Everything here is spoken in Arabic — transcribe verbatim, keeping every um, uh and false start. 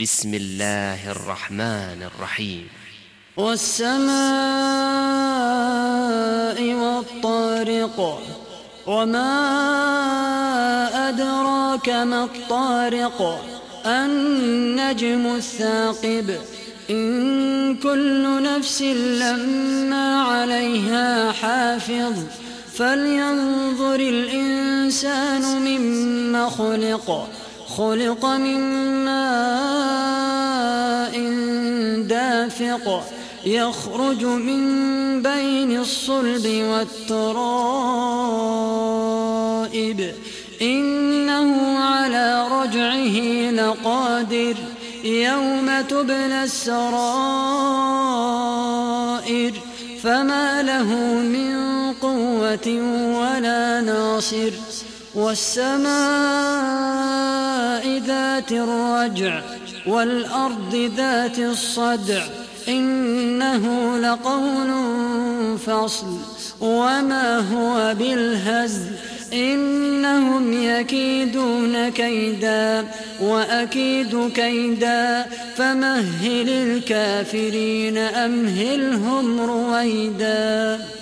بسم الله الرحمن الرحيم. والسماء والطارق، وما أدراك ما الطارق، النجم الثاقب، إن كل نفس لما عليها حافظ، فلينظر الإنسان مما خلق خلق من ماء دافق، يخرج من بين الصلب والترائب، إنه على رجعه لقادر، يوم تبلى السرائر، فما له من قوة ولا ناصر. والسماء ذات الرجع، والأرض ذات الصدع، إنه لقول فصل، وما هو بالهزل، إنهم يكيدون كيدا وأكيد كيدا، فمهل الكافرين أمهلهم رويدا.